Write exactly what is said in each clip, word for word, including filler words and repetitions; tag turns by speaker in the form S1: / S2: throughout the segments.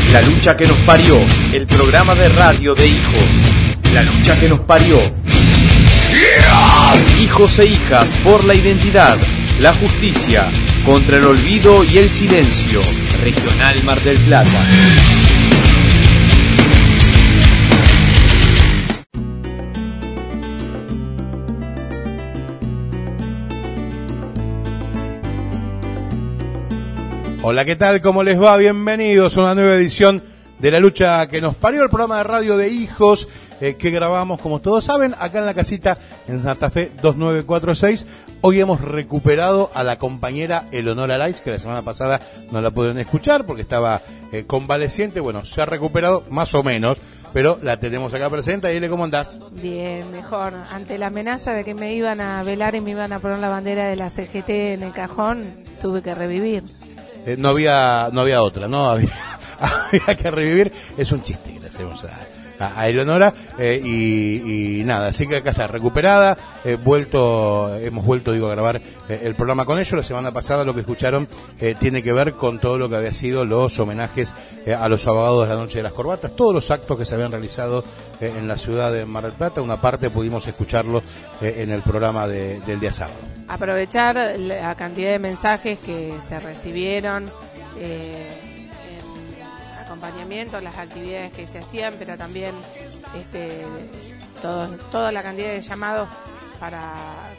S1: La lucha que nos parió, el programa de radio de hijos. La lucha que nos parió. Hijos e hijas por la identidad, la justicia, contra el olvido y el silencio. Regional Mar del Plata.
S2: Hola, ¿qué tal? ¿Cómo les va? Bienvenidos a una nueva edición de La Lucha que nos parió, el programa de radio de hijos eh, que grabamos, como todos saben, acá en la casita en Santa Fe dos nueve cuatro seis. Hoy hemos recuperado a la compañera Eleonora Lais, que la semana pasada no la pudieron escuchar porque estaba eh, convaleciente. Bueno, se ha recuperado más o menos, pero la tenemos acá presente. Aile, ¿cómo andás?
S3: Bien, mejor. Ante la amenaza de que me iban a velar y me iban a poner la bandera de la C G T en el cajón, tuve que revivir.
S2: Eh, no había no había otra, ¿no? Había, había que revivir. Es un chiste que le hacemos a, a, a Eleonora. Eh, y, y nada, así que acá está, recuperada. Eh, vuelto Hemos vuelto, digo, a grabar eh, el programa con ellos. La semana pasada lo que escucharon eh, tiene que ver con todo lo que había sido los homenajes eh, a los abogados de la Noche de las Corbatas. Todos los actos que se habían realizado eh, en la ciudad de Mar del Plata. Una parte pudimos escucharlo eh, en el programa de, del día sábado.
S3: Aprovechar la cantidad de mensajes que se recibieron eh, en acompañamiento a las actividades que se hacían, pero también este, todo, toda la cantidad de llamados para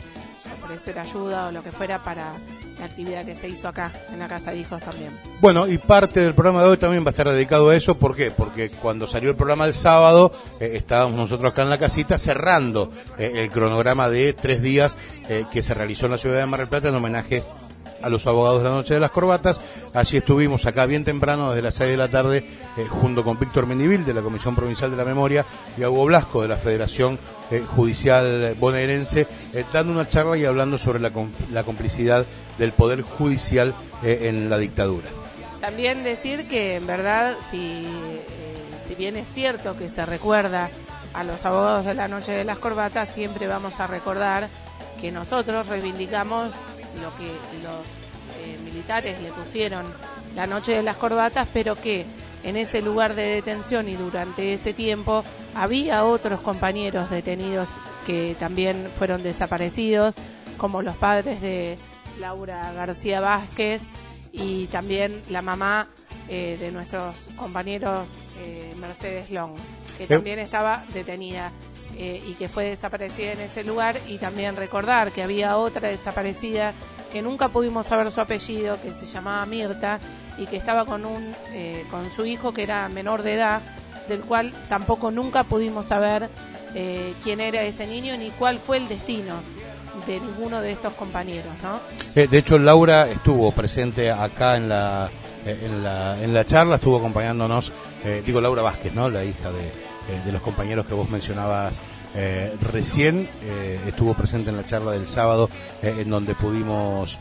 S3: ofrecer ayuda o lo que fuera para la actividad que se hizo acá en la Casa de Hijos también.
S2: Bueno, y parte del programa de hoy también va a estar dedicado a eso. ¿Por qué? Porque cuando salió el programa el sábado, eh, estábamos nosotros acá en la casita cerrando eh, el cronograma de tres días eh, que se realizó en la ciudad de Mar del Plata en homenaje a los abogados de la Noche de las Corbatas. Allí estuvimos acá bien temprano, desde las seis de la tarde, eh, junto con Víctor Mendivil, de la Comisión Provincial de la Memoria, y a Hugo Blasco, de la Federación eh, Judicial Bonaerense, eh, dando una charla y hablando sobre la, la complicidad del Poder Judicial eh, en la dictadura.
S3: También decir que, en verdad, si, eh, si bien es cierto que se recuerda a los abogados de la Noche de las Corbatas, siempre vamos a recordar que nosotros reivindicamos lo que los eh, militares le pusieron la Noche de las Corbatas, pero que en ese lugar de detención y durante ese tiempo había otros compañeros detenidos que también fueron desaparecidos, como los padres de Laura García Vázquez y también la mamá eh, de nuestros compañeros eh, Mercedes Long, que también estaba detenida eh, y que fue desaparecida en ese lugar. Y también recordar que había otra desaparecida que nunca pudimos saber su apellido, que se llamaba Mirta y que estaba con un eh, con su hijo que era menor de edad, del cual tampoco nunca pudimos saber eh, quién era ese niño ni cuál fue el destino de ninguno de estos compañeros, ¿no?
S2: Eh, de hecho, Laura estuvo presente acá en la eh, en la en la charla, estuvo acompañándonos, eh, digo Laura Vázquez, ¿no? La hija de, eh, de los compañeros que vos mencionabas eh, recién, eh, estuvo presente en la charla del sábado, eh, en donde pudimos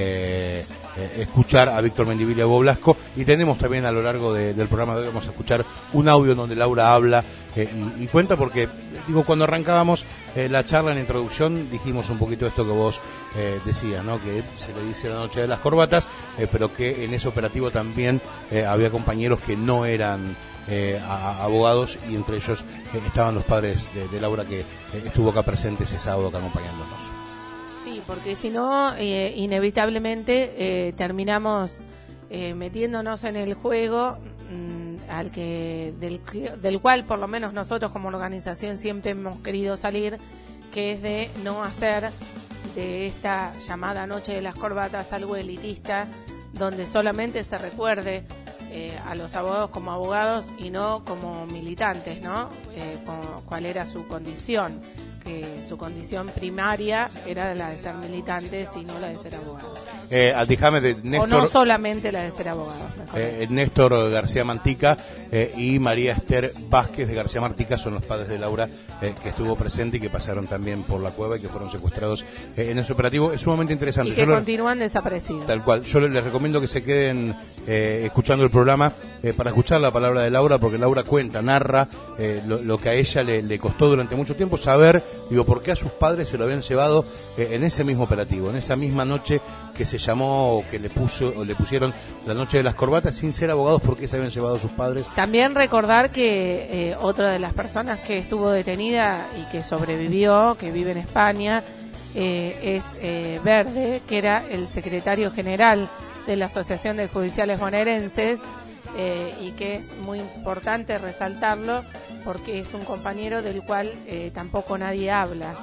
S2: eh, eh, escuchar a Víctor Mendivil y a Hugo Blasco, y tenemos también a lo largo de, del programa de hoy, vamos a escuchar un audio en donde Laura habla eh, y, y cuenta, porque digo, cuando arrancábamos eh, la charla en la introducción dijimos un poquito esto que vos eh, decías, ¿no? Que se le dice la Noche de las Corbatas, eh, pero que en ese operativo también eh, había compañeros que no eran eh, a, a abogados, y entre ellos eh, estaban los padres de, de Laura, que eh, estuvo acá presente ese sábado acá acompañándonos.
S3: Sí, porque si no, eh, inevitablemente eh, terminamos eh, metiéndonos en el juego mmm, al que del, del cual por lo menos nosotros como organización siempre hemos querido salir, que es de no hacer de esta llamada Noche de las Corbatas algo elitista, donde solamente se recuerde eh, a los abogados como abogados y no como militantes, ¿no? Eh, como, cuál era su condición, que su condición primaria era la de ser militantes y no la de ser abogados.
S2: Eh, déjame de Néstor,
S3: o no solamente la de ser abogados.
S2: Eh, Néstor García Mantica eh, y María Esther Vázquez de García Mantica son los padres de Laura, eh, que estuvo presente y que pasaron también por la cueva y que fueron secuestrados eh, en ese operativo. Es sumamente interesante.
S3: Y que
S2: Yo
S3: continúan lo, desaparecidos.
S2: Tal cual. Yo les recomiendo que se queden eh, escuchando el programa eh, para escuchar la palabra de Laura, porque Laura cuenta, narra eh, lo, lo que a ella le, le costó durante mucho tiempo saber, digo, por qué a sus padres se lo habían llevado eh, en ese mismo operativo, en esa misma noche que se llamó, o que le puso, o le pusieron la noche de las corbatas, sin ser abogados, por qué se habían llevado a sus padres.
S3: También recordar que eh, otra de las personas que estuvo detenida y que sobrevivió, que vive en España, eh, es eh, Verde, que era el secretario general de la Asociación de Judiciales Bonaerenses, eh, y que es muy importante resaltarlo porque es un compañero del cual eh, tampoco nadie habla.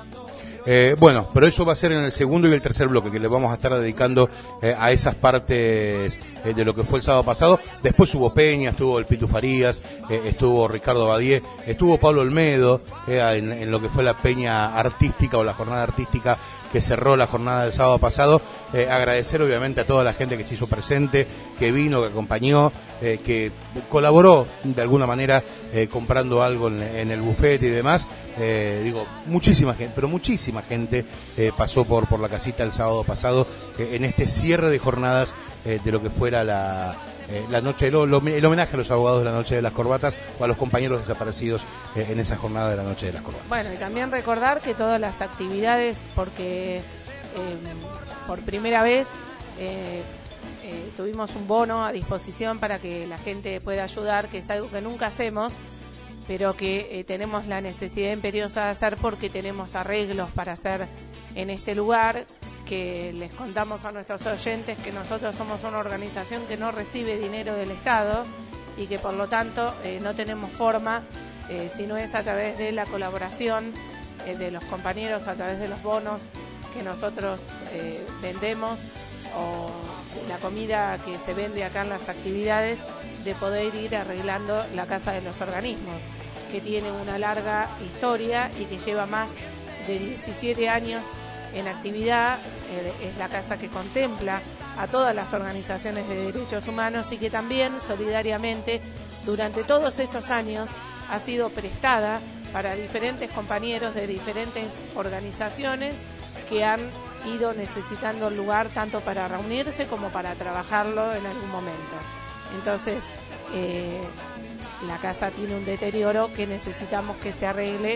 S2: Eh, bueno, pero eso va a ser en el segundo y el tercer bloque, que le vamos a estar dedicando eh, a esas partes eh, de lo que fue el sábado pasado. Después hubo Peña, estuvo el Pitu Farías, eh, estuvo Ricardo Badié, estuvo Pablo Olmedo, eh, en, en lo que fue la peña artística o la jornada artística que cerró la jornada del sábado pasado. Eh, agradecer obviamente a toda la gente que se hizo presente, que vino, que acompañó, eh, que colaboró de alguna manera eh, comprando algo en, en el buffet y demás. Eh, digo, muchísima gente, pero muchísima gente eh, pasó por, por la casita el sábado pasado eh, en este cierre de jornadas eh, de lo que fuera la... Eh, la noche lo, lo, el homenaje a los abogados de la noche de las corbatas o a los compañeros desaparecidos eh, en esa jornada de la noche de las corbatas.
S3: Bueno, y también recordar que todas las actividades, porque eh, por primera vez eh, eh, tuvimos un bono a disposición para que la gente pueda ayudar, que es algo que nunca hacemos, pero que eh, tenemos la necesidad imperiosa de hacer porque tenemos arreglos para hacer en este lugar, que les contamos a nuestros oyentes que nosotros somos una organización que no recibe dinero del Estado y que por lo tanto eh, no tenemos forma, eh, si no es a través de la colaboración eh, de los compañeros, a través de los bonos que nosotros eh, vendemos o de la comida que se vende acá en las actividades, de poder ir arreglando la Casa de los Organismos, que tiene una larga historia y que lleva más de diecisiete años en actividad. Eh, es la casa que contempla a todas las organizaciones de derechos humanos y que también solidariamente durante todos estos años ha sido prestada para diferentes compañeros de diferentes organizaciones que han ido necesitando el lugar tanto para reunirse como para trabajarlo en algún momento. Entonces, eh, la casa tiene un deterioro que necesitamos que se arregle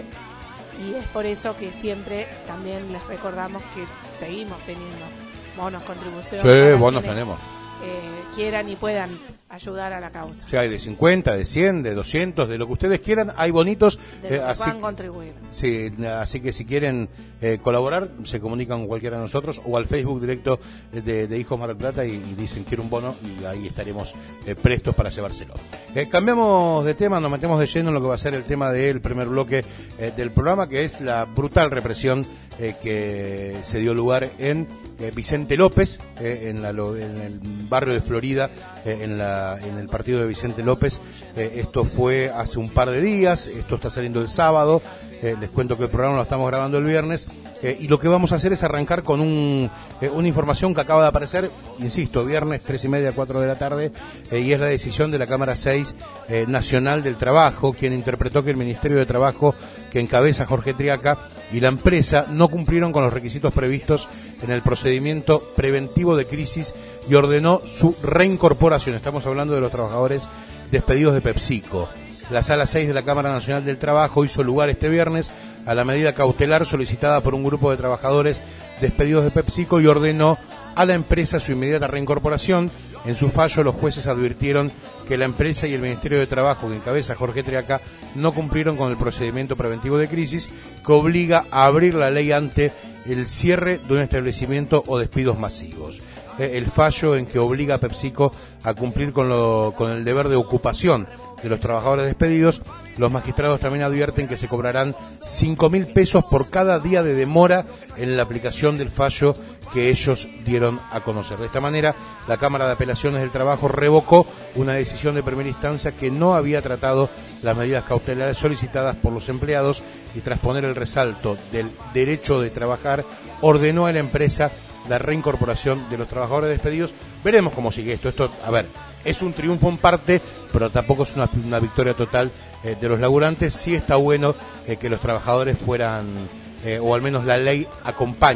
S3: y es por eso que siempre también les recordamos que seguimos teniendo bonos, contribuciones.
S2: Sí, bonos tenemos.
S3: Eh, quieran y puedan ayudar a la causa.
S2: Sí, hay de cincuenta, de cien, de doscientos, de lo que ustedes quieran, hay bonitos.
S3: De lo
S2: eh,
S3: que
S2: así,
S3: puedan contribuir.
S2: Sí, así que si quieren eh, colaborar, se comunican con cualquiera de nosotros o al Facebook directo de, de Hijos Mar del Plata y, y dicen quiero un bono y ahí estaremos eh, prestos para llevárselo. Eh, cambiamos de tema, nos metemos de lleno en lo que va a ser el tema del primer bloque eh, del programa, que es la brutal represión eh, que se dio lugar en eh, Vicente López, eh, en, la, en el barrio de Florida, eh, en, la, en el partido de Vicente López. Eh, esto fue hace un par de días, esto está saliendo el sábado, eh, les cuento que el programa lo estamos grabando el viernes. Eh, y lo que vamos a hacer es arrancar con un, eh, una información que acaba de aparecer, insisto, viernes tres y media, cuatro de la tarde, eh, y es la decisión de la Cámara seis eh, Nacional del Trabajo, quien interpretó que el Ministerio de Trabajo que encabeza Jorge Triaca y la empresa no cumplieron con los requisitos previstos en el procedimiento preventivo de crisis y ordenó su reincorporación. Estamos hablando de los trabajadores despedidos de PepsiCo. La Sala seis de la Cámara Nacional del Trabajo hizo lugar este viernes a la medida cautelar solicitada por un grupo de trabajadores despedidos de PepsiCo y ordenó a la empresa su inmediata reincorporación. En su fallo, los jueces advirtieron que la empresa y el Ministerio de Trabajo que encabeza Jorge Triaca no cumplieron con el procedimiento preventivo de crisis que obliga a abrir la ley ante el cierre de un establecimiento o despidos masivos. El fallo en que obliga a PepsiCo a cumplir con, lo, con el deber de ocupación de los trabajadores despedidos. Los magistrados también advierten que se cobrarán cinco mil pesos por cada día de demora en la aplicación del fallo que ellos dieron a conocer. De esta manera, la Cámara de Apelaciones del Trabajo revocó una decisión de primera instancia que no había tratado las medidas cautelares solicitadas por los empleados y tras poner el resalto del derecho de trabajar, ordenó a la empresa la reincorporación de los trabajadores despedidos. Veremos cómo sigue esto. Esto, a ver, es un triunfo en parte, pero tampoco es una, una victoria total eh, de los laburantes. Sí está bueno eh, que los trabajadores fueran, eh, o al menos la ley acompañe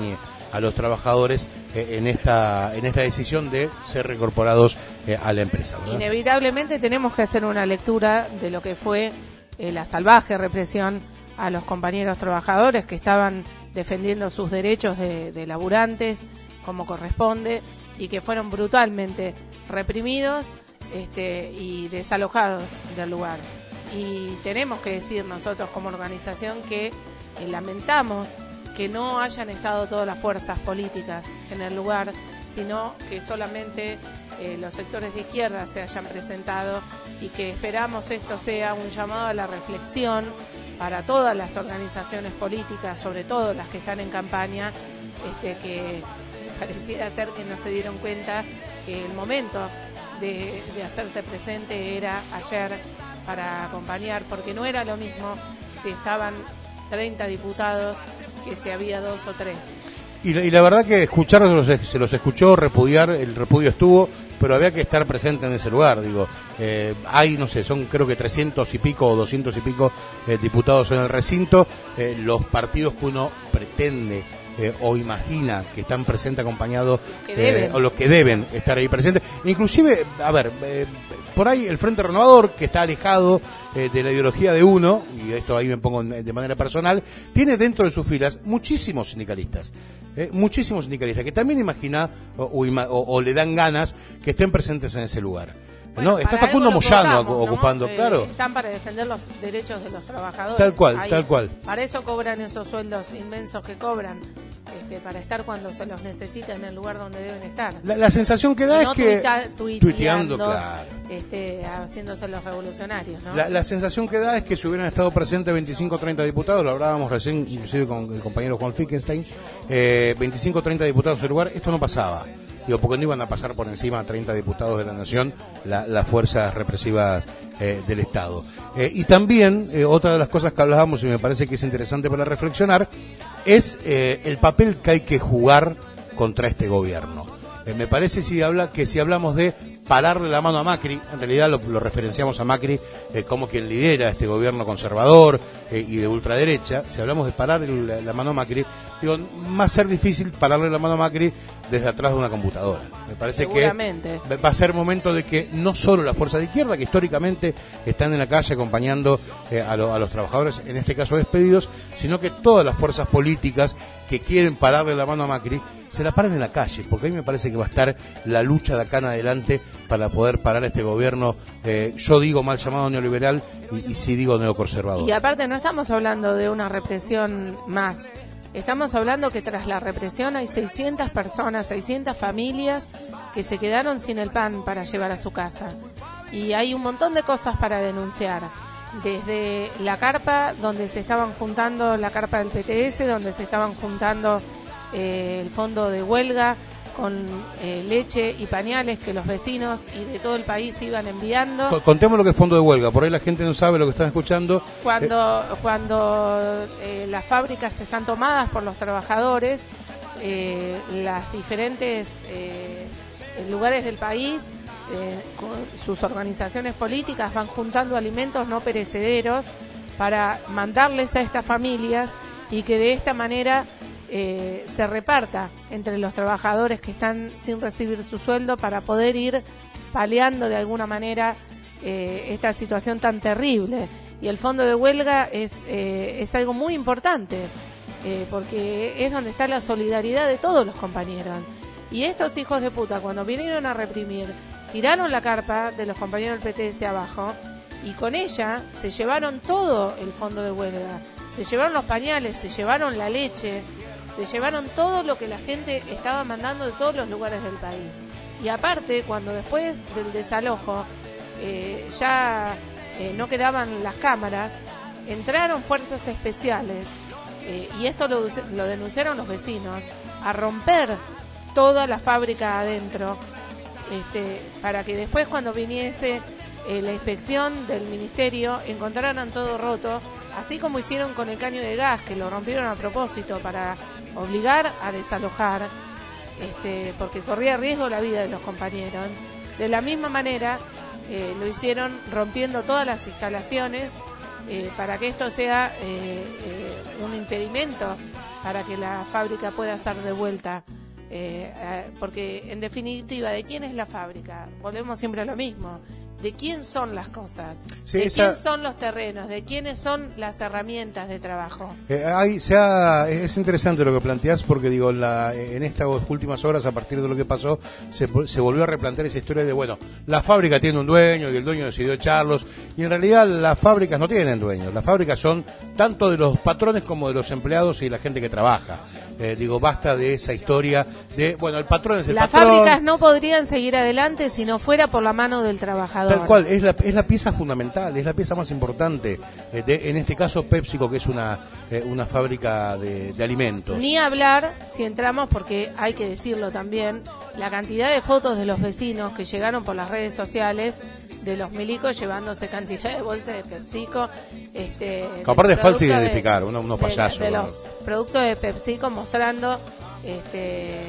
S2: a los trabajadores eh, en esta en esta decisión de ser reincorporados eh, a la empresa, ¿verdad?
S3: Inevitablemente tenemos que hacer una lectura de lo que fue eh, la salvaje represión a los compañeros trabajadores que estaban defendiendo sus derechos de, de laburantes como corresponde y que fueron brutalmente reprimidos este, y desalojados del lugar. Y tenemos que decir nosotros como organización que eh, lamentamos que no hayan estado todas las fuerzas políticas en el lugar, sino que solamente eh, los sectores de izquierda se hayan presentado y que esperamos esto sea un llamado a la reflexión para todas las organizaciones políticas, sobre todo las que están en campaña, este, que pareciera ser que no se dieron cuenta que el momento de, de hacerse presente era ayer para acompañar, porque no era lo mismo si estaban treinta diputados que si había dos o tres.
S2: Y la, y la verdad que escucharlos, se los escuchó, repudiar, el repudio estuvo, pero había que estar presente en ese lugar, digo, eh, hay, no sé, son creo que trescientos y pico o doscientos y pico eh, diputados en el recinto, eh, los partidos que uno pretende eh, o imagina que están presentes acompañados, eh, o los que deben estar ahí presentes, inclusive, a ver, eh, por ahí el Frente Renovador, que está alejado eh, de la ideología de uno, y esto ahí me pongo de manera personal, tiene dentro de sus filas muchísimos sindicalistas, eh, muchísimos sindicalistas, que también imagina o, o, o, o le dan ganas que estén presentes en ese lugar. Bueno, ¿no? Está Facundo Moyano votamos, ocupando, ¿no? claro.
S3: Eh, están para defender los derechos de los trabajadores.
S2: Tal cual,
S3: ahí,
S2: tal cual.
S3: Para eso cobran esos sueldos inmensos que cobran. Este, para estar cuando se los necesita en el lugar donde deben estar.
S2: La, la sensación que da
S3: no
S2: es que
S3: tuita, tuiteando,
S2: tuiteando, claro.
S3: este, haciéndose los revolucionarios, ¿no?
S2: La, la sensación que da es que si hubieran estado presentes veinticinco o treinta diputados, lo hablábamos recién, inclusive con el compañero Juan Fickenstein, eh, veinticinco o treinta diputados en el lugar, esto no pasaba. Digo, porque no iban a pasar por encima a treinta diputados de la Nación la, las fuerzas represivas eh, del Estado. Eh, y también, eh, otra de las cosas que hablábamos y me parece que es interesante para reflexionar, es eh, el papel que hay que jugar contra este gobierno. Eh, me parece si habla que si hablamos de pararle la mano a Macri, en realidad lo, lo referenciamos a Macri eh, como quien lidera este gobierno conservador eh, y de ultraderecha. Si hablamos de pararle la, la mano a Macri, digo, más ser difícil pararle la mano a Macri desde atrás de una computadora. Me parece que va a ser momento de que no solo la fuerza de izquierda, que históricamente están en la calle acompañando eh, a, lo, a los trabajadores, en este caso despedidos, sino que todas las fuerzas políticas que quieren pararle la mano a Macri, se la paren en la calle, porque a mí me parece que va a estar la lucha de acá en adelante para poder parar este gobierno, eh, yo digo mal llamado neoliberal y, y sí digo neoconservador.
S3: Y aparte no estamos hablando de una represión más. Estamos hablando que tras la represión hay seiscientas personas, seiscientas familias que se quedaron sin el pan para llevar a su casa. Y hay un montón de cosas para denunciar. Desde la carpa donde se estaban juntando, la carpa del P T S, donde se estaban juntando eh, el fondo de huelga con eh, leche y pañales que los vecinos y de todo el país iban enviando.
S2: Contemos lo que es fondo de huelga, por ahí la gente no sabe lo que están escuchando.
S3: Cuando, eh. cuando eh, las fábricas están tomadas por los trabajadores, eh, las diferentes eh, lugares del país, eh, con sus organizaciones políticas van juntando alimentos no perecederos para mandarles a estas familias y que de esta manera Eh, se reparta entre los trabajadores que están sin recibir su sueldo para poder ir paliando de alguna manera eh, esta situación tan terrible. Y el fondo de huelga es, eh, es algo muy importante eh, porque es donde está la solidaridad de todos los compañeros. Y estos hijos de puta, cuando vinieron a reprimir, tiraron la carpa de los compañeros del P T S abajo y con ella se llevaron todo el fondo de huelga, se llevaron los pañales, se llevaron la leche, se llevaron todo lo que la gente estaba mandando de todos los lugares del país. Y aparte, cuando después del desalojo eh, ya eh, no quedaban las cámaras, entraron fuerzas especiales, eh, y esto lo, lo denunciaron los vecinos, a romper toda la fábrica adentro, este, para que después cuando viniese eh, la inspección del ministerio encontraran todo roto, así como hicieron con el caño de gas, que lo rompieron a propósito para obligar a desalojar, este, porque corría riesgo la vida de los compañeros. De la misma manera eh, lo hicieron rompiendo todas las instalaciones eh, para que esto sea eh, eh, un impedimento para que la fábrica pueda ser devuelta. Eh, eh, porque en definitiva, ¿de quién es la fábrica? Volvemos siempre a lo mismo. ¿De quién son las cosas?
S2: Sí,
S3: ¿De
S2: esa...
S3: quién son los terrenos? ¿De quiénes son las herramientas de trabajo?
S2: Eh, hay, se ha, es interesante lo que planteás porque digo, la, en estas últimas horas, a partir de lo que pasó, se, se volvió a replantear esa historia de, bueno, la fábrica tiene un dueño y el dueño decidió echarlos, y en realidad las fábricas no tienen dueños, las fábricas son tanto de los patrones como de los empleados y la gente que trabaja. Eh, digo, basta de esa historia de, bueno, el patrón es el
S3: las
S2: patrón.
S3: Las fábricas no podrían seguir adelante si no fuera por la mano del trabajador.
S2: Tal cual, es la, es la pieza fundamental, es la pieza más importante, eh, de, en este caso PepsiCo, que es una, eh, una fábrica de, de alimentos.
S3: Ni hablar, si entramos, porque hay que decirlo también, la cantidad de fotos de los vecinos que llegaron por las redes sociales de los milicos llevándose cantidad de bolsas de PepsiCo. Este,
S2: aparte es falso identificar, unos, unos
S3: de,
S2: payasos.
S3: De, de los productos de PepsiCo mostrando este,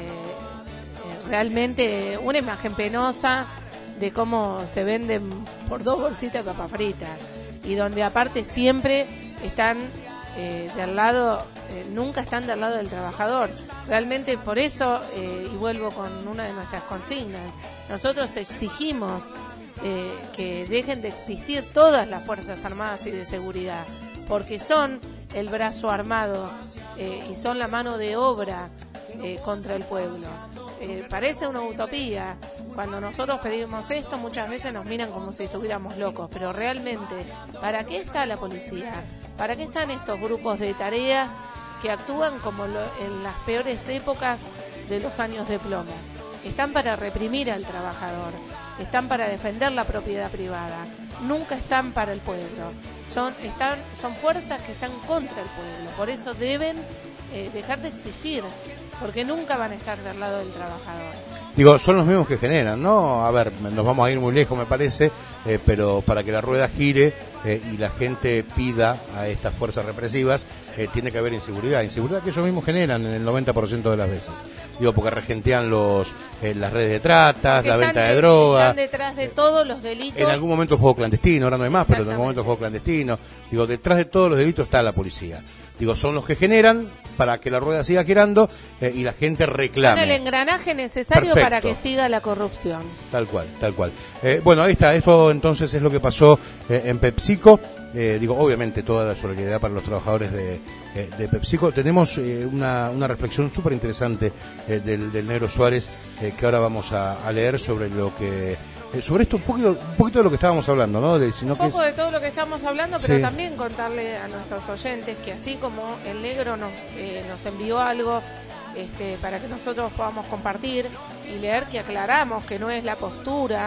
S3: realmente una imagen penosa de cómo se venden por dos bolsitas de papa frita y donde aparte siempre están eh, del lado, eh, nunca están del lado del trabajador. Realmente por eso, eh, y vuelvo con una de nuestras consignas, nosotros exigimos eh, que dejen de existir todas las Fuerzas Armadas y de Seguridad, porque son el brazo armado eh, y son la mano de obra eh, contra el pueblo. Eh, parece una utopía. Cuando nosotros pedimos esto, muchas veces nos miran como si estuviéramos locos, pero realmente, ¿para qué está la policía? ¿Para qué están estos grupos de tareas que actúan como lo, en las peores épocas de los años de plomo? Están para reprimir al trabajador, están para defender la propiedad privada, nunca están para el pueblo. Son, están, son fuerzas que están contra el pueblo, por eso deben eh, dejar de existir, porque nunca van a estar del lado del trabajador.
S2: Digo, son los mismos que generan, ¿no? A ver, nos vamos a ir muy lejos, me parece, eh, pero para que la rueda gire eh, y la gente pida a estas fuerzas represivas, eh, tiene que haber inseguridad. Inseguridad que ellos mismos generan en el noventa por ciento de las veces. Digo, porque regentean los, eh, las redes de tratas, porque la venta de, de droga.
S3: Están detrás de todos los delitos.
S2: En algún momento juego clandestino, ahora no hay más, pero en algún momento juego clandestino. Digo, detrás de todos los delitos está la policía. Digo, son los que generan para que la rueda siga girando eh, y la gente reclame.
S3: Son el engranaje necesario
S2: Perfecto.
S3: Para que siga la corrupción.
S2: Tal cual, tal cual. Eh, bueno, ahí está. Esto entonces es lo que pasó eh, en PepsiCo. Eh, digo, obviamente toda la solidaridad para los trabajadores de, eh, de PepsiCo. Tenemos eh, una, una reflexión súper interesante eh, del, del Negro Suárez eh, que ahora vamos a, a leer sobre lo que... sobre esto un poquito, un poquito de lo que estábamos hablando, ¿no? De, sino
S3: un poco
S2: que es...
S3: de todo lo que estamos hablando, pero
S2: sí.
S3: También contarle a nuestros oyentes que así como el Negro nos, eh, nos envió algo este, para que nosotros podamos compartir y leer, que aclaramos que no es la postura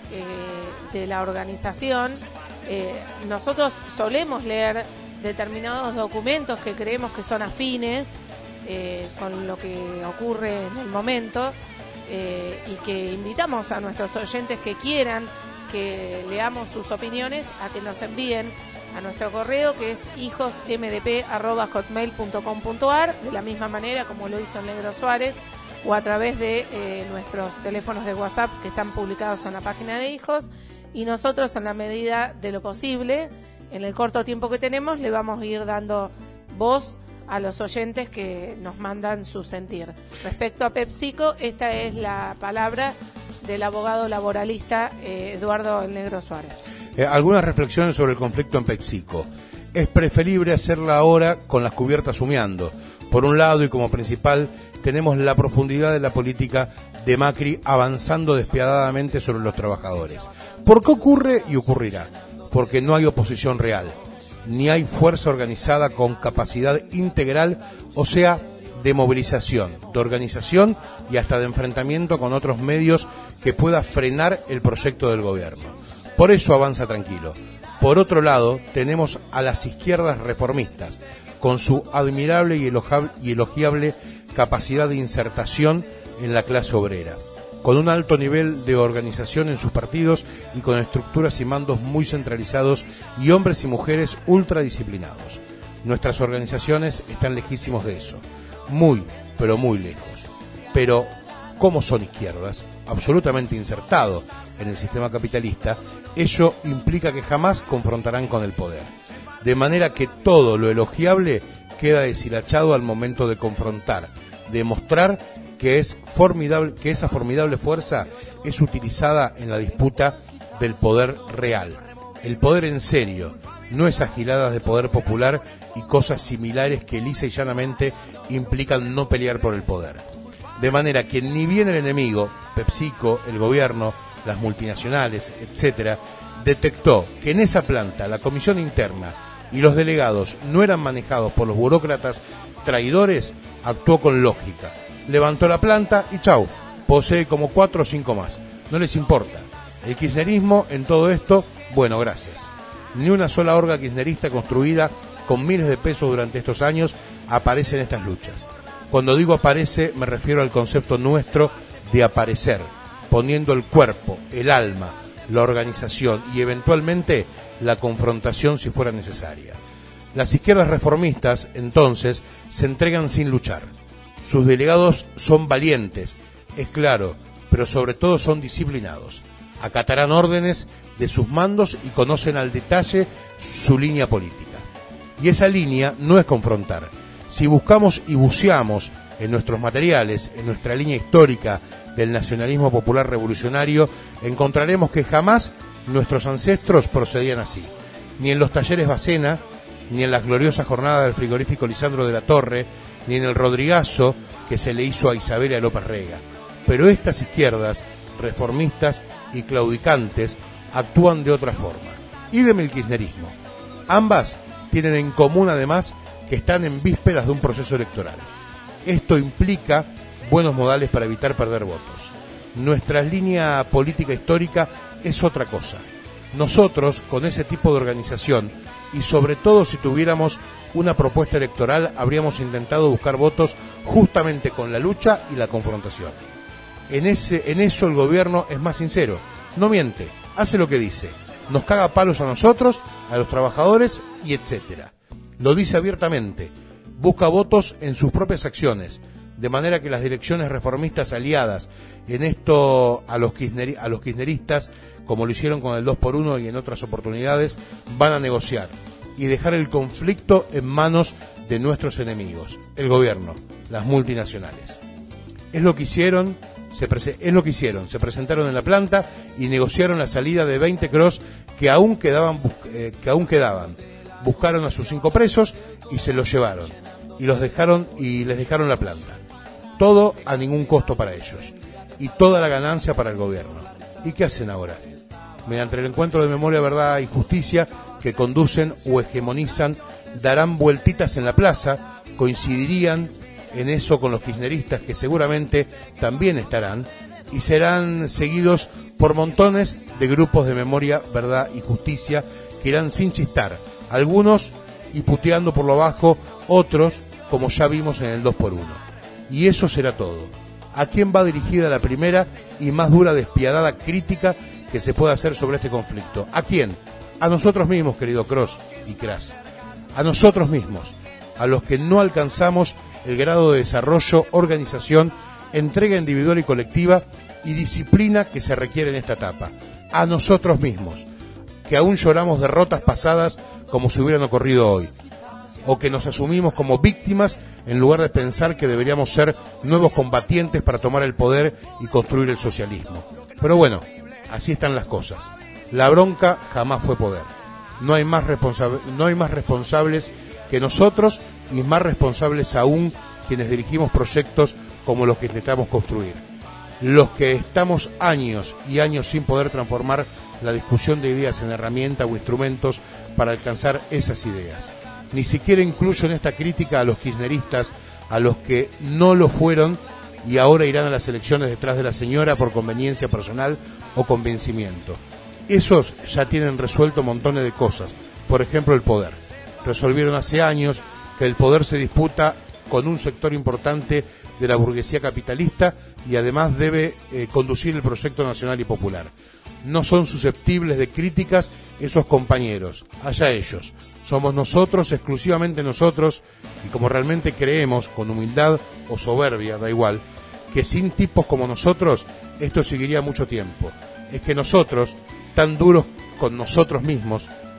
S3: eh, de la organización, eh, nosotros solemos leer determinados documentos que creemos que son afines eh, con lo que ocurre en el momento. Eh, y que invitamos a nuestros oyentes que quieran que leamos sus opiniones a que nos envíen a nuestro correo, que es hijosmdp arroba hotmail punto com punto ar, de la misma manera como lo hizo el Negro Suárez, o a través de eh, nuestros teléfonos de WhatsApp que están publicados en la página de Hijos, y nosotros, en la medida de lo posible, en el corto tiempo que tenemos, le vamos a ir dando voz a los oyentes que nos mandan su sentir. Respecto a PepsiCo, esta es la palabra del abogado laboralista eh, Eduardo el Negro Suárez.
S2: Eh, algunas reflexiones sobre el conflicto en PepsiCo. Es preferible hacerla ahora con las cubiertas humeando. Por un lado, y como principal, tenemos la profundidad de la política de Macri avanzando despiadadamente sobre los trabajadores. ¿Por qué ocurre y ocurrirá? Porque no hay oposición real, ni hay fuerza organizada con capacidad integral, o sea, de movilización, de organización y hasta de enfrentamiento con otros medios que pueda frenar el proyecto del gobierno. Por eso avanza tranquilo. Por otro lado, tenemos a las izquierdas reformistas, con su admirable y elogiable capacidad de insertación en la clase obrera, con un alto nivel de organización en sus partidos y con estructuras y mandos muy centralizados y hombres y mujeres ultradisciplinados. Nuestras organizaciones están lejísimos de eso, muy, pero muy lejos. Pero, como son izquierdas, absolutamente insertados en el sistema capitalista, ello implica que jamás confrontarán con el poder. De manera que todo lo elogiable queda deshilachado al momento de confrontar, de mostrar que es formidable, que esa formidable fuerza es utilizada en la disputa del poder real. El poder en serio, no esas giladas de poder popular y cosas similares que lisa y llanamente implican no pelear por el poder. De manera que ni bien el enemigo, PepsiCo, el gobierno, las multinacionales, etcétera, detectó que en esa planta la comisión interna y los delegados no eran manejados por los burócratas traidores, actuó con lógica. Levantó la planta y chau, posee como cuatro o cinco más. No les importa. El kirchnerismo en todo esto, bueno, gracias. Ni una sola orga kirchnerista construida con miles de pesos durante estos años aparece en estas luchas. Cuando digo aparece, me refiero al concepto nuestro de aparecer, poniendo el cuerpo, el alma, la organización y eventualmente la confrontación si fuera necesaria. Las izquierdas reformistas, entonces, se entregan sin luchar. Sus delegados son valientes, es claro, pero sobre todo son disciplinados. Acatarán órdenes de sus mandos y conocen al detalle su línea política. Y esa línea no es confrontar. Si buscamos y buceamos en nuestros materiales, en nuestra línea histórica del nacionalismo popular revolucionario, encontraremos que jamás nuestros ancestros procedían así. Ni en los talleres Bacena, ni en las gloriosas jornadas del frigorífico Lisandro de la Torre, ni en el Rodrigazo que se le hizo a Isabela López Rega. Pero estas izquierdas, reformistas y claudicantes, actúan de otra forma. Idem el kirchnerismo. Ambas tienen en común además que están en vísperas de un proceso electoral. Esto implica buenos modales para evitar perder votos. Nuestra línea política histórica es otra cosa. Nosotros, con ese tipo de organización, y sobre todo si tuviéramos una propuesta electoral, habríamos intentado buscar votos justamente con la lucha y la confrontación. En, ese, en eso el gobierno es más sincero, no miente, hace lo que dice, nos caga palos a nosotros, a los trabajadores y etcétera. Lo dice abiertamente, busca votos en sus propias acciones, de manera que las direcciones reformistas aliadas en esto a los, kirchner, a los kirchneristas, como lo hicieron con el dos por uno y en otras oportunidades, van a negociar y dejar el conflicto en manos de nuestros enemigos, el gobierno, las multinacionales. Es lo que hicieron, se prese- es lo que hicieron, se presentaron en la planta y negociaron la salida de veinte cross que aún quedaban, eh, que aún quedaban. Buscaron a sus cinco presos y se los llevaron y los dejaron y les dejaron la planta. Todo a ningún costo para ellos y toda la ganancia para el gobierno. ¿Y qué hacen ahora? Mediante el encuentro de memoria, verdad y justicia que conducen o hegemonizan, darán vueltitas en la plaza, coincidirían en eso con los kirchneristas que seguramente también estarán y serán seguidos por montones de grupos de memoria, verdad y justicia que irán sin chistar, algunos y puteando por lo bajo, otros como ya vimos en el dos por uno. Y eso será todo. ¿A quién va dirigida la primera y más dura despiadada crítica que se puede hacer sobre este conflicto? ¿A quién? A nosotros mismos, querido Cross y Cras. A nosotros mismos, a los que no alcanzamos el grado de desarrollo, organización, entrega individual y colectiva y disciplina que se requiere en esta etapa. A nosotros mismos, que aún lloramos derrotas pasadas como si hubieran ocurrido hoy, o que nos asumimos como víctimas en lugar de pensar que deberíamos ser nuevos combatientes para tomar el poder y construir el socialismo. Pero bueno, así están las cosas. La bronca jamás fue poder. No hay más responsab- no hay más responsables que nosotros y más responsables aún quienes dirigimos proyectos como los que intentamos construir. Los que estamos años y años sin poder transformar la discusión de ideas en herramienta o instrumentos para alcanzar esas ideas. Ni siquiera incluyo en esta crítica a los kirchneristas, a los que no lo fueron y ahora irán a las elecciones detrás de la señora por conveniencia personal o convencimiento. Esos ya tienen resuelto montones de cosas, por ejemplo el poder. Resolvieron hace años que el poder se disputa con un sector importante de la burguesía capitalista y además debe eh, conducir el proyecto nacional y popular. No son susceptibles de críticas esos compañeros, allá ellos. Somos nosotros, exclusivamente nosotros, y como realmente creemos, con humildad o soberbia, da igual, que sin tipos como nosotros esto seguiría mucho tiempo. Es que nosotros, tan duros con nosotros mismos,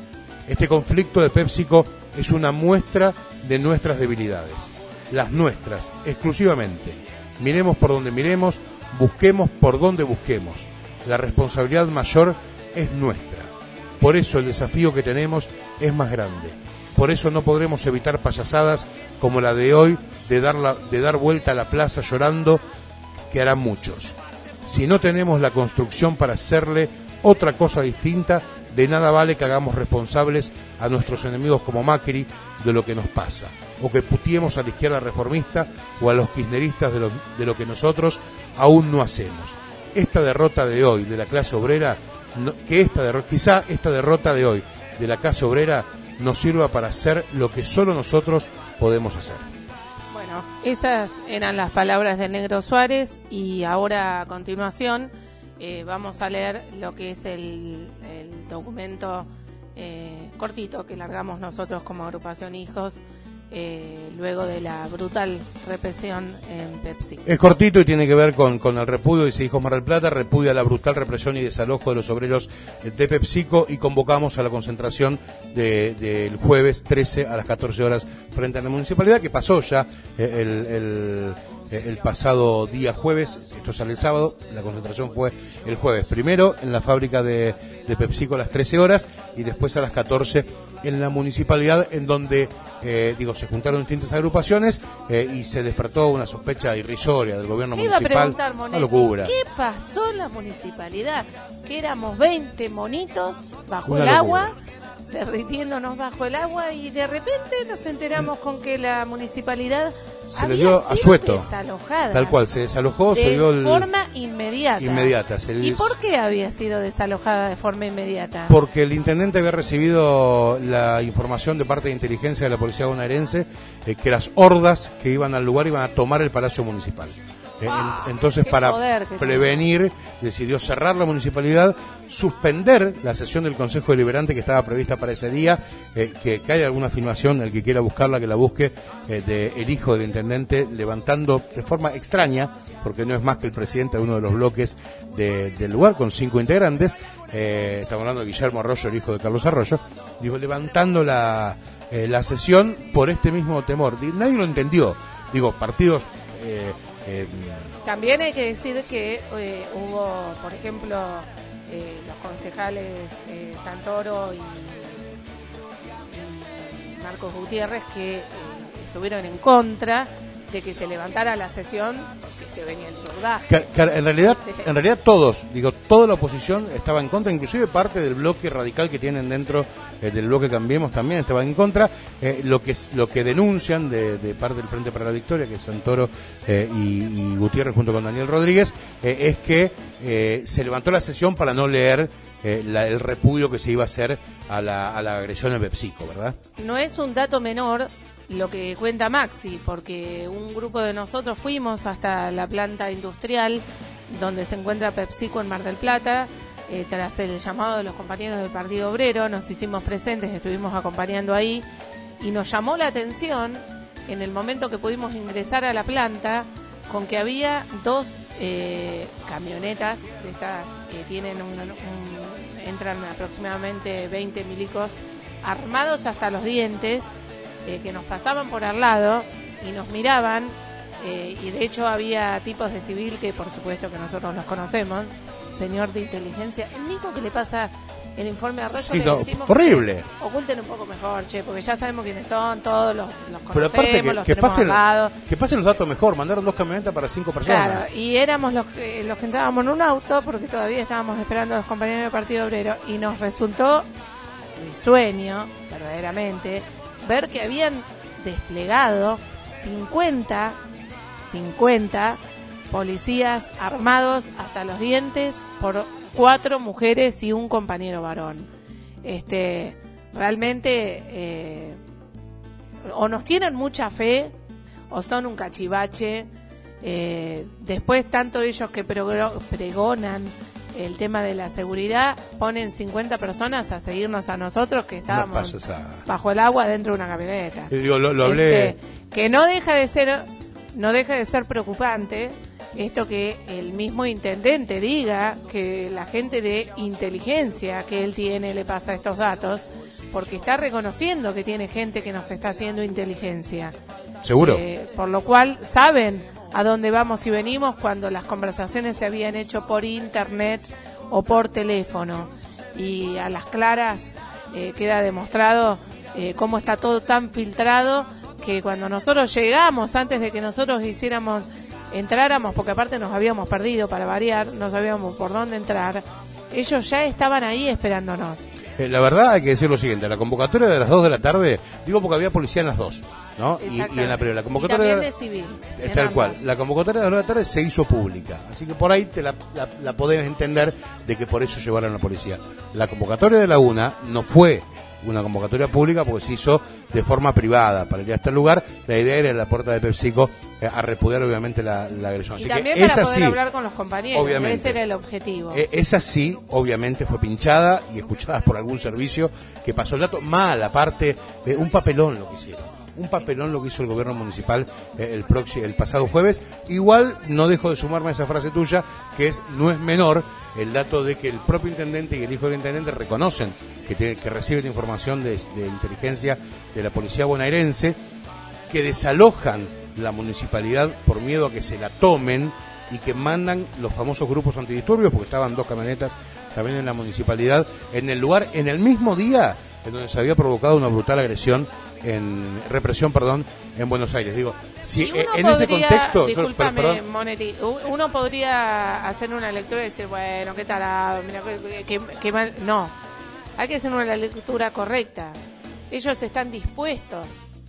S2: Este conflicto de PepsiCo es una muestra de nuestras debilidades, las nuestras, exclusivamente. Miremos por donde miremos, busquemos por donde busquemos. La responsabilidad mayor es nuestra. Por eso el desafío que tenemos es más grande. Por eso no podremos evitar payasadas como la de hoy, de dar, la, de dar vuelta a la plaza llorando, que harán muchos. Si no tenemos la construcción para hacerle otra cosa distinta, de nada vale que hagamos responsables a nuestros enemigos como Macri de lo que nos pasa, o que putiemos a la izquierda reformista o a los kirchneristas de lo, de lo que nosotros aún no hacemos. Esta derrota de hoy de la clase obrera, no, que esta derrota, quizá esta derrota de hoy de la clase obrera nos sirva para hacer lo que solo nosotros podemos hacer.
S3: Bueno, esas eran las palabras del Negro Suárez, y ahora a continuación eh, vamos a leer lo que es el, el documento eh, cortito que largamos nosotros como agrupación Hijos eh, luego de la brutal represión en Pepsi.
S2: Es cortito y tiene que ver con, con el repudio, dice Hijos Mar del Plata, repudia la brutal represión y desalojo de los obreros de PepsiCo, y convocamos a la concentración del de, de jueves trece a las catorce horas frente a la municipalidad, que pasó ya eh, el... el el pasado día jueves, esto sale el sábado, la concentración fue el jueves, primero en la fábrica de, de PepsiCo a las trece horas y después a las catorce en la municipalidad, en donde eh, digo se juntaron distintas agrupaciones eh, y se despertó una sospecha irrisoria del gobierno
S3: Me iba
S2: municipal.
S3: a preguntar, Monetti,
S2: una locura.
S3: ¿qué pasó en la municipalidad? Que éramos veinte monitos bajo
S2: Una
S3: el
S2: locura.
S3: agua, derritiéndonos bajo el agua, y de repente nos enteramos con que la municipalidad
S2: Se le
S3: había
S2: dio
S3: sido
S2: asueto,
S3: desalojada.
S2: tal cual, se desalojó,
S3: de
S2: se dio el...
S3: forma inmediata.
S2: Inmediata, se
S3: ¿Y por qué había sido desalojada de forma inmediata?
S2: Porque el intendente había recibido la información de parte de inteligencia de la policía bonaerense eh, que las hordas que iban al lugar iban a tomar el Palacio Municipal. Eh,
S3: Ah,
S2: en, entonces,
S3: qué
S2: para
S3: poder que
S2: prevenir, decidió cerrar la municipalidad, suspender la sesión del Consejo Deliberante que estaba prevista para ese día, eh, que, que haya alguna filmación, el que quiera buscarla, que la busque, eh, de el hijo del intendente levantando de forma extraña, porque no es más que el presidente de uno de los bloques de, del lugar, con cinco integrantes, eh, estamos hablando de Guillermo Arroyo, el hijo de Carlos Arroyo, digo, levantando la, eh, la sesión por este mismo temor. Nadie lo entendió, digo, partidos... Eh, eh,
S3: También hay que decir que eh, hubo, por ejemplo, eh, los concejales eh, Santoro y, y Marcos Gutiérrez que eh, estuvieron en contra de que se levantara la sesión porque se venía el surdaje.
S2: Que, que en realidad, en realidad todos, digo, toda la oposición estaba en contra, inclusive parte del bloque radical que tienen dentro eh, del bloque Cambiemos también estaba en contra. Eh, lo que lo que denuncian de, de parte del Frente para la Victoria, que es Santoro eh, y, y Gutiérrez junto con Daniel Rodríguez, eh, es que eh, se levantó la sesión para no leer eh, la, el repudio que se iba a hacer a la, a la agresión en PepsiCo, ¿verdad?
S3: No es un dato menor lo que cuenta Maxi, porque un grupo de nosotros fuimos hasta la planta industrial donde se encuentra PepsiCo en Mar del Plata, eh, tras el llamado de los compañeros del Partido Obrero, nos hicimos presentes, estuvimos acompañando ahí, y nos llamó la atención en el momento que pudimos ingresar a la planta con que había dos eh, camionetas de estas que tienen un, un, entran aproximadamente veinte milicos armados hasta los dientes, Eh, que nos pasaban por al lado y nos miraban, eh, y de hecho había tipos de civil que por supuesto que nosotros los conocemos, señor de inteligencia, el mismo que le pasa el informe a Arroyo,
S2: Sí,
S3: le
S2: no,
S3: decimos
S2: horrible.
S3: que oculten un poco mejor, che, porque ya sabemos quiénes son, todos los, los conocemos,
S2: Pero aparte que,
S3: los
S2: que,
S3: tenemos
S2: pasen,
S3: al lado.
S2: que pasen los datos mejor, mandaron dos camionetas para cinco personas.
S3: Claro, y éramos los que, los que entrábamos en un auto porque todavía estábamos esperando a los compañeros del Partido Obrero, y nos resultó risueño, verdaderamente, ver que habían desplegado cincuenta policías armados hasta los dientes por cuatro mujeres y un compañero varón. Este, realmente eh, o nos tienen mucha fe o son un cachivache. Eh, después, tanto ellos que prego- pregonan el tema de la seguridad, ponen cincuenta personas a seguirnos a nosotros que estábamos
S2: a...
S3: bajo el agua dentro de una camioneta.
S2: Digo, lo, lo hablé...
S3: Este, que no deja de ser no deja de ser preocupante esto que el mismo intendente diga que la gente de inteligencia que él tiene le pasa estos datos, porque está reconociendo que tiene gente que nos está haciendo inteligencia.
S2: ¿Seguro?
S3: Eh, por lo cual saben a dónde vamos y venimos cuando las conversaciones se habían hecho por internet o por teléfono. Y a las claras eh, queda demostrado eh, cómo está todo tan filtrado que cuando nosotros llegamos, antes de que nosotros hiciéramos, entráramos, porque aparte nos habíamos perdido para variar, no sabíamos por dónde entrar, ellos ya estaban ahí esperándonos.
S2: Eh, la verdad hay que decir lo siguiente, la convocatoria de las dos de la tarde, digo porque había policía en las dos, ¿no? Y, y en la primera, la convocatoria...
S3: Y también de civil.
S2: Eh, tal cual, la convocatoria de las dos de la tarde se hizo pública, así que por ahí te la, la, la podés entender de que por eso llevaron a la policía. La convocatoria de la una no fue una convocatoria pública porque se hizo de forma privada para ir hasta el lugar. La idea era en la puerta de PepsiCo eh, a repudiar obviamente la, la agresión.
S3: Y
S2: así
S3: también
S2: que
S3: para
S2: esa
S3: poder
S2: sí,
S3: hablar con los compañeros,
S2: obviamente,
S3: ese era el objetivo.
S2: Eh, esa sí, obviamente fue pinchada y escuchada por algún servicio que pasó el dato mal, aparte, eh, un papelón lo que hicieron. Un papelón lo que hizo el gobierno municipal eh, el próximo, el pasado jueves. Igual no dejo de sumarme a esa frase tuya, que es no es menor el dato de que el propio intendente y el hijo del intendente reconocen que, te, que reciben información de, de inteligencia de la policía bonaerense, que desalojan la municipalidad por miedo a que se la tomen y que mandan los famosos grupos antidisturbios, porque estaban dos camionetas también en la municipalidad, en el lugar, en el mismo día en donde se había provocado una brutal agresión en represión, perdón, en Buenos Aires. Digo, si eh, en podría, ese contexto,
S3: discúlpame,
S2: yo, per,
S3: Monetti, uno podría hacer una lectura y decir, bueno, qué talado, mira, qué, qué mal. No, hay que hacer una lectura correcta. Ellos están dispuestos,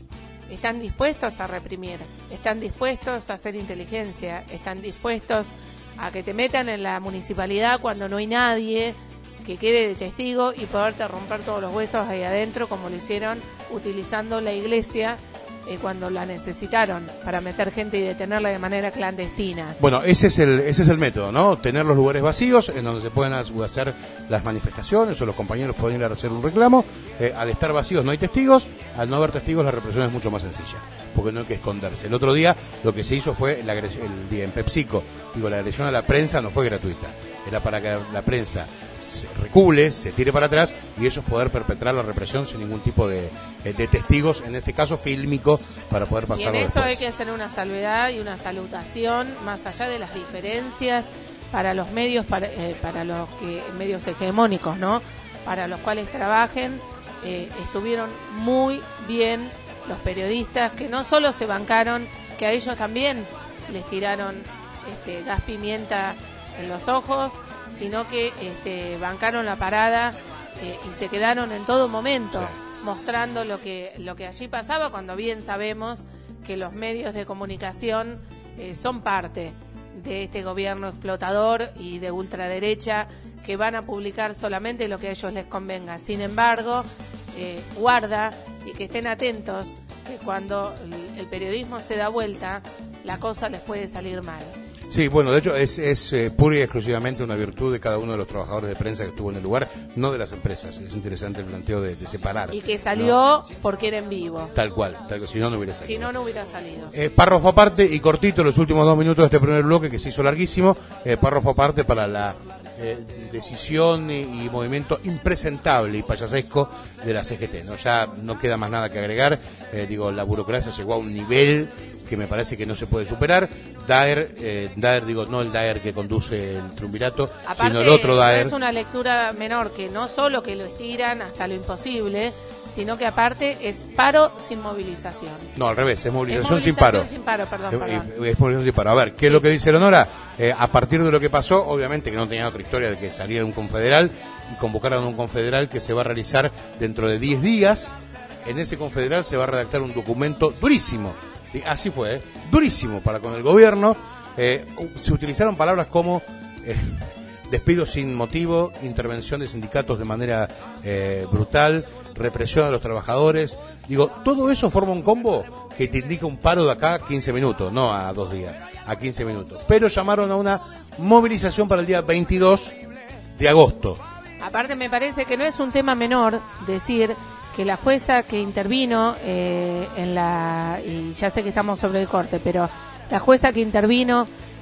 S3: están dispuestos a reprimir, están dispuestos a hacer inteligencia, están dispuestos a que te metan en la municipalidad cuando no hay nadie que quede de testigo y poderte romper todos los huesos ahí adentro, como lo hicieron utilizando la iglesia eh, cuando la necesitaron para meter gente y detenerla de manera clandestina.
S2: Bueno, ese es el ese es el método, ¿no? Tener los lugares vacíos en donde se pueden hacer las manifestaciones o los compañeros pueden ir a hacer un reclamo. Eh, al estar vacíos no hay testigos, al no haber testigos la represión es mucho más sencilla, porque no hay que esconderse. El otro día lo que se hizo fue la agresión, el día en PepsiCo, digo, la agresión a la prensa no fue gratuita. Era para que la prensa se recule, se tire para atrás y ellos poder perpetrar la represión sin ningún tipo de, de testigos, en este caso fílmico, para poder pasarlo después.
S3: Y en esto después hay que hacer una salvedad y una salutación, más allá de las diferencias para los medios, para, eh, para los que medios hegemónicos, ¿no? Para los cuales trabajen, eh, estuvieron muy bien los periodistas que no solo se bancaron, que a ellos también les tiraron este, gas pimienta en los ojos, sino que este, bancaron la parada eh, y se quedaron en todo momento mostrando lo que lo que allí pasaba, cuando bien sabemos que los medios de comunicación eh, son parte de este gobierno explotador y de ultraderecha que van a publicar solamente lo que a ellos les convenga. Sin embargo, eh, guarda y que estén atentos que cuando el, el periodismo se da vuelta, la cosa les puede salir mal.
S2: Sí, bueno, de hecho es, es eh, pura y exclusivamente una virtud de cada uno de los trabajadores de prensa que estuvo en el lugar, no de las empresas. Es interesante el planteo de, de separar.
S3: Y que salió, ¿no? Porque era en vivo.
S2: Tal cual, tal cual, si no, no hubiera salido.
S3: Si no, no hubiera salido.
S2: Eh, párrafo aparte y cortito, los últimos dos minutos de este primer bloque que se hizo larguísimo, eh, párrafo aparte para la eh, decisión y, y movimiento impresentable y payasesco de la C G T, ¿no? Ya no queda más nada que agregar, eh, digo, la burocracia llegó a un nivel que me parece que no se puede superar. Daer, eh, Daer, digo, no el Daer que conduce el triunvirato,
S3: aparte,
S2: sino el otro Daer.
S3: No es una lectura menor, que no solo que lo estiran hasta lo imposible, sino que aparte es paro sin movilización.
S2: No, al revés, es movilización,
S3: es movilización
S2: sin paro.
S3: sin paro, perdón, perdón.
S2: Es, es movilización sin paro. A ver, ¿qué sí. es lo que dice Leonora? Eh, a partir de lo que pasó, obviamente que no tenía otra historia de que saliera un confederal y convocaran a un confederal que se va a realizar dentro de diez días. En ese confederal se va a redactar un documento durísimo. Y así fue, ¿eh? durísimo para con el gobierno. Eh, se utilizaron palabras como eh, despidos sin motivo, intervención de sindicatos de manera eh, brutal, represión a los trabajadores. Digo, todo eso forma un combo que te indica un paro de acá a quince minutos, no a dos días, a quince minutos. Pero llamaron a una movilización para el día veintidós de agosto.
S3: Aparte me parece que no es un tema menor decir que la jueza que intervino eh, en la, y ya sé que estamos sobre el corte, pero la jueza que intervino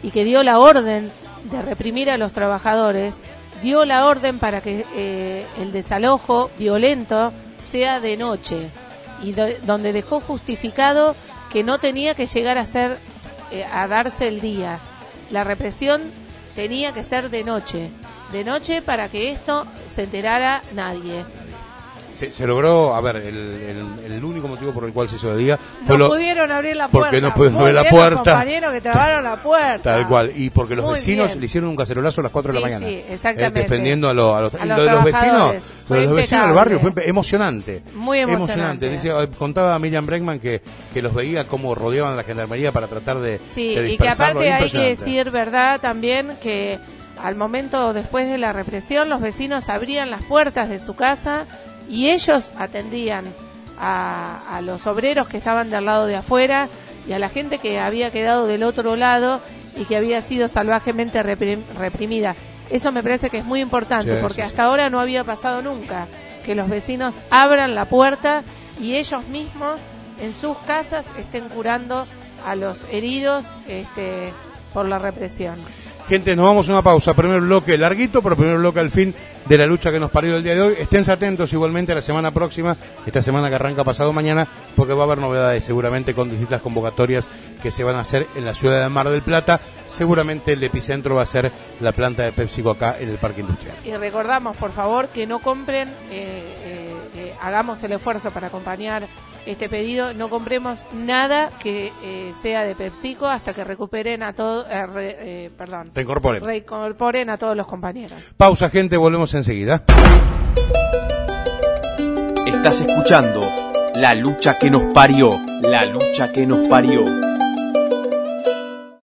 S3: y que dio la orden de reprimir a los trabajadores, dio la orden para que eh, el desalojo violento sea de noche, y do, donde dejó justificado que no tenía que llegar a ser eh, a darse el día. La represión tenía que ser de noche, de noche para que esto se enterara nadie.
S2: Se, se logró, a ver, el, el, el único motivo por el cual se hizo de día
S3: fue
S2: no
S3: lo, pudieron abrir la puerta.
S2: Porque no pudieron
S3: Muy
S2: abrir la
S3: bien
S2: puerta.
S3: Los compañeros que trabaron la puerta.
S2: Tal cual, y porque los
S3: Muy
S2: vecinos
S3: bien.
S2: le hicieron un cacerolazo a las cuatro
S3: sí,
S2: de la mañana.
S3: Sí, exactamente.
S2: Eh, defendiendo a, lo, a los,
S3: a
S2: lo
S3: los
S2: de los vecinos,
S3: fue
S2: lo de los vecinos del barrio fue emocionante.
S3: Muy emocionante.
S2: Dice, contaba Miriam Bregman que, que los veía como rodeaban a la gendarmería para tratar de,
S3: sí,
S2: de
S3: y que
S2: dispersarlo.
S3: aparte hay que decir verdad también que al momento después de la represión los vecinos abrían las puertas de su casa y ellos atendían a, a los obreros que estaban del lado de afuera y a la gente que había quedado del otro lado y que había sido salvajemente reprim- reprimida. Eso me parece que es muy importante, sí, porque sí, hasta sí. ahora no había pasado nunca que los vecinos abran la puerta y ellos mismos en sus casas estén curando a los heridos este, por la represión.
S2: Gente, nos vamos a una pausa. Primer bloque larguito, pero primer bloque al fin de la lucha que nos parió el día de hoy. Estén atentos igualmente a la semana próxima, esta semana que arranca pasado mañana, porque va a haber novedades seguramente con distintas convocatorias que se van a hacer en la ciudad de Mar del Plata. Seguramente el epicentro va a ser la planta de PepsiCo acá en el Parque Industrial.
S3: Y recordamos, por favor, que no compren, eh, eh, eh, hagamos el esfuerzo para acompañar este pedido, no compremos nada que eh, sea de PepsiCo hasta que recuperen a todos, eh, re, eh, perdón,
S2: reincorporen.
S3: reincorporen a todos los compañeros.
S2: Pausa, gente, volvemos enseguida.
S1: Estás escuchando La Lucha que nos parió, La Lucha que nos parió.